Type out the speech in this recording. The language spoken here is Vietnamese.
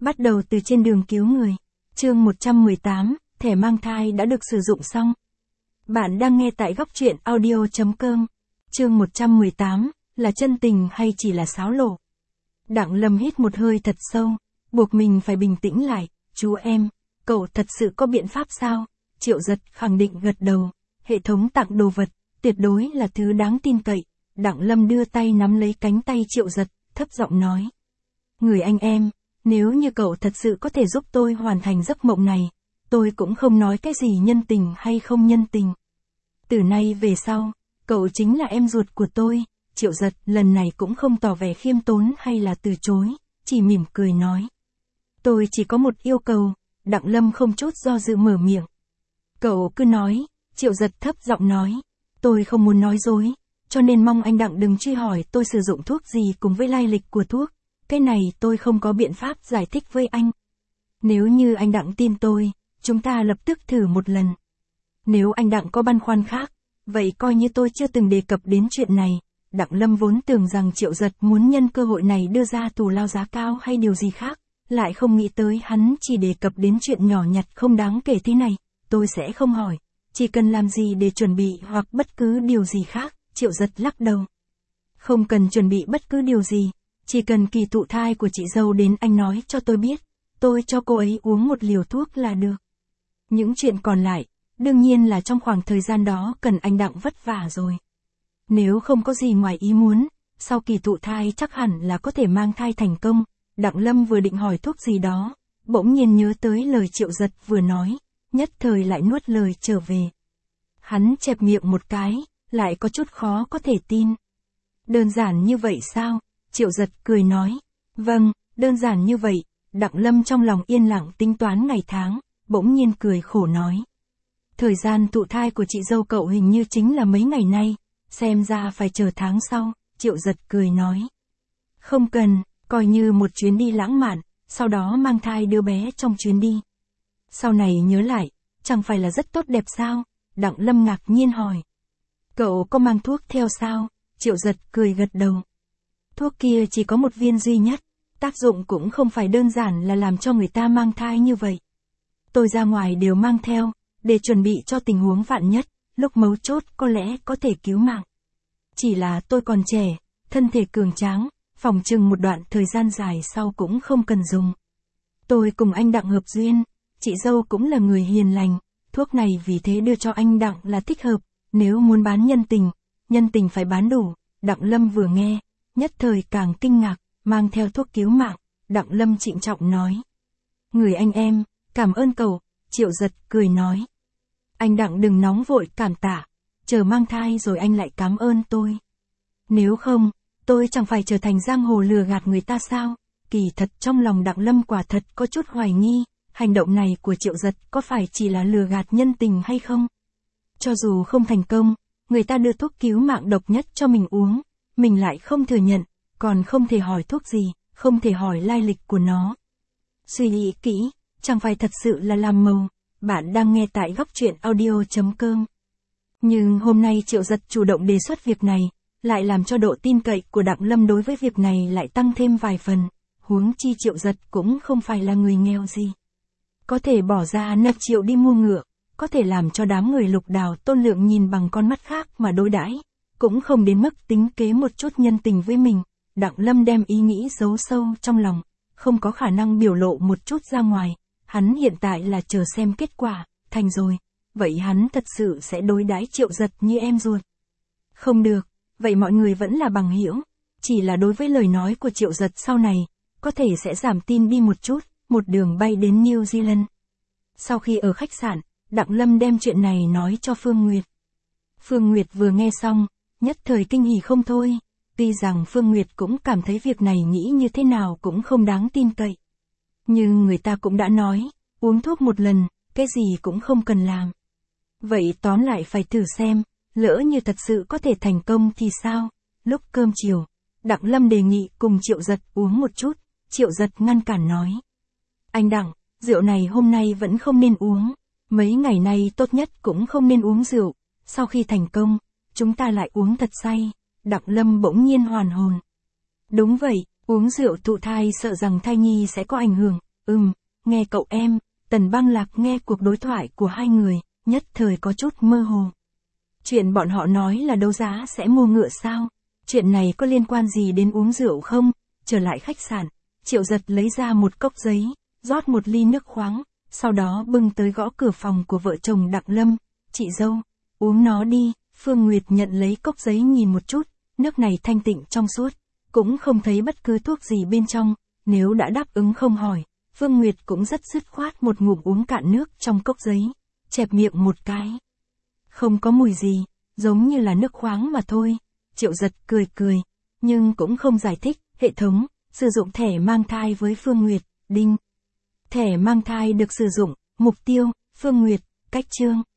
Bắt đầu từ trên đường cứu người. Chương 118, thẻ mang thai đã được sử dụng xong. Bạn đang nghe tại góc truyện audio.com. Chương 118, là chân tình hay chỉ là sáo lộ? Đặng Lâm hít một hơi thật sâu, buộc mình phải bình tĩnh lại. Chú em, cậu thật sự có biện pháp sao? Triệu Giật khẳng định gật đầu. Hệ thống tặng đồ vật, tuyệt đối là thứ đáng tin cậy. Đặng Lâm đưa tay nắm lấy cánh tay Triệu Giật, thấp giọng nói. Người anh em, nếu như cậu thật sự có thể giúp tôi hoàn thành giấc mộng này, tôi cũng không nói cái gì nhân tình hay không nhân tình. Từ nay về sau, cậu chính là em ruột của tôi. Triệu Giật lần này cũng không tỏ vẻ khiêm tốn hay là từ chối, chỉ mỉm cười nói. Tôi chỉ có một yêu cầu. Đặng Lâm không chút do dự mở miệng. Cậu cứ nói. Triệu Giật thấp giọng nói. Tôi không muốn nói dối, cho nên mong anh Đặng đừng truy hỏi tôi sử dụng thuốc gì cùng với lai lịch của thuốc. Cái này tôi không có biện pháp giải thích với anh. Nếu như anh Đặng tin tôi, chúng ta lập tức thử một lần. Nếu anh Đặng có băn khoăn khác, vậy coi như tôi chưa từng đề cập đến chuyện này. Đặng Lâm vốn tưởng rằng Triệu Giật muốn nhân cơ hội này đưa ra thù lao giá cao hay điều gì khác, lại không nghĩ tới hắn chỉ đề cập đến chuyện nhỏ nhặt không đáng kể thế này. Tôi sẽ không hỏi, chỉ cần làm gì để chuẩn bị hoặc bất cứ điều gì khác. Triệu Giật lắc đầu. Không cần chuẩn bị bất cứ điều gì, chỉ cần kỳ thụ thai của chị dâu đến anh nói cho tôi biết, tôi cho cô ấy uống một liều thuốc là được. Những chuyện còn lại, đương nhiên là trong khoảng thời gian đó cần anh Đặng vất vả rồi. Nếu không có gì ngoài ý muốn, sau kỳ thụ thai chắc hẳn là có thể mang thai thành công. Đặng Lâm vừa định hỏi thuốc gì đó, bỗng nhiên nhớ tới lời Triệu Giật vừa nói, nhất thời lại nuốt lời trở về. Hắn chẹp miệng một cái, lại có chút khó có thể tin. Đơn giản như vậy sao? Triệu Giật cười nói. Vâng, đơn giản như vậy. Đặng Lâm trong lòng yên lặng tính toán ngày tháng, bỗng nhiên cười khổ nói. Thời gian thụ thai của chị dâu cậu hình như chính là mấy ngày nay, xem ra phải chờ tháng sau. Triệu Giật cười nói. Không cần, coi như một chuyến đi lãng mạn, sau đó mang thai đứa bé trong chuyến đi. Sau này nhớ lại, chẳng phải là rất tốt đẹp sao? Đặng Lâm ngạc nhiên hỏi. Cậu có mang thuốc theo sao? Triệu Giật cười gật đầu. Thuốc kia chỉ có một viên duy nhất, tác dụng cũng không phải đơn giản là làm cho người ta mang thai như vậy. Tôi ra ngoài đều mang theo, để chuẩn bị cho tình huống vạn nhất, lúc mấu chốt có lẽ có thể cứu mạng. Chỉ là tôi còn trẻ, thân thể cường tráng, phòng chừng một đoạn thời gian dài sau cũng không cần dùng. Tôi cùng anh Đặng hợp duyên, chị dâu cũng là người hiền lành, thuốc này vì thế đưa cho anh Đặng là thích hợp, nếu muốn bán nhân tình phải bán đủ. Đặng Lâm vừa nghe, nhất thời càng kinh ngạc, mang theo thuốc cứu mạng. Đặng Lâm trịnh trọng nói. Người anh em, cảm ơn cậu. Triệu Giật cười nói. Anh Đặng đừng nóng vội cảm tạ, chờ mang thai rồi anh lại cảm ơn tôi. Nếu không, tôi chẳng phải trở thành giang hồ lừa gạt người ta sao? Kỳ thật trong lòng Đặng Lâm quả thật có chút hoài nghi, hành động này của Triệu Giật có phải chỉ là lừa gạt nhân tình hay không? Cho dù không thành công, người ta đưa thuốc cứu mạng độc nhất cho mình uống, mình lại không thừa nhận, còn không thể hỏi thuốc gì, không thể hỏi lai lịch của nó. Suy nghĩ kỹ, chẳng phải thật sự là làm màu. Bạn đang nghe tại góc truyện audio.com. Nhưng hôm nay Triệu Giật chủ động đề xuất việc này, lại làm cho độ tin cậy của Đặng Lâm đối với việc này lại tăng thêm vài phần. Huống chi Triệu Giật cũng không phải là người nghèo gì. Có thể bỏ ra 5 triệu đi mua ngựa, có thể làm cho đám người Lục Đào Tôn Lượng nhìn bằng con mắt khác mà đối đãi, cũng không đến mức tính kế một chút nhân tình với mình. Đặng Lâm đem ý nghĩ giấu sâu trong lòng, không có khả năng biểu lộ một chút ra ngoài. Hắn hiện tại là chờ xem kết quả, thành rồi, vậy hắn thật sự sẽ đối đãi Triệu Giật như em ruột. Không được, vậy mọi người vẫn là bằng hữu, chỉ là đối với lời nói của Triệu Giật sau này, có thể sẽ giảm tin đi một chút, một đường bay đến New Zealand. Sau khi ở khách sạn, Đặng Lâm đem chuyện này nói cho Phương Nguyệt. Phương Nguyệt vừa nghe xong, nhất thời kinh hỉ không thôi, tuy rằng Phương Nguyệt cũng cảm thấy việc này nghĩ như thế nào cũng không đáng tin cậy. Nhưng người ta cũng đã nói, uống thuốc một lần, cái gì cũng không cần làm. Vậy tóm lại phải thử xem, lỡ như thật sự có thể thành công thì sao? Lúc cơm chiều, Đặng Lâm đề nghị cùng Triệu Giật uống một chút, Triệu Giật ngăn cản nói. Anh Đặng, rượu này hôm nay vẫn không nên uống, mấy ngày nay tốt nhất cũng không nên uống rượu, sau khi thành công, chúng ta lại uống thật say. Đặng Lâm bỗng nhiên hoàn hồn. Đúng vậy, uống rượu thụ thai sợ rằng thai nhi sẽ có ảnh hưởng, Nghe cậu em. Tần Băng Lạc nghe cuộc đối thoại của hai người, nhất thời có chút mơ hồ. Chuyện bọn họ nói là đấu giá sẽ mua ngựa sao? Chuyện này có liên quan gì đến uống rượu không? Trở lại khách sạn, Triệu Giật lấy ra một cốc giấy, rót một ly nước khoáng, sau đó bưng tới gõ cửa phòng của vợ chồng Đặng Lâm. Chị dâu, uống nó đi. Phương Nguyệt nhận lấy cốc giấy nhìn một chút, nước này thanh tịnh trong suốt, cũng không thấy bất cứ thuốc gì bên trong, nếu đã đáp ứng không hỏi. Phương Nguyệt cũng rất dứt khoát một ngụm uống cạn nước trong cốc giấy, chẹp miệng một cái. Không có mùi gì, giống như là nước khoáng mà thôi. Triệu Giật cười cười, nhưng cũng không giải thích. Hệ thống, sử dụng thẻ mang thai với Phương Nguyệt, đinh. Thẻ mang thai được sử dụng, mục tiêu, Phương Nguyệt, cách chương.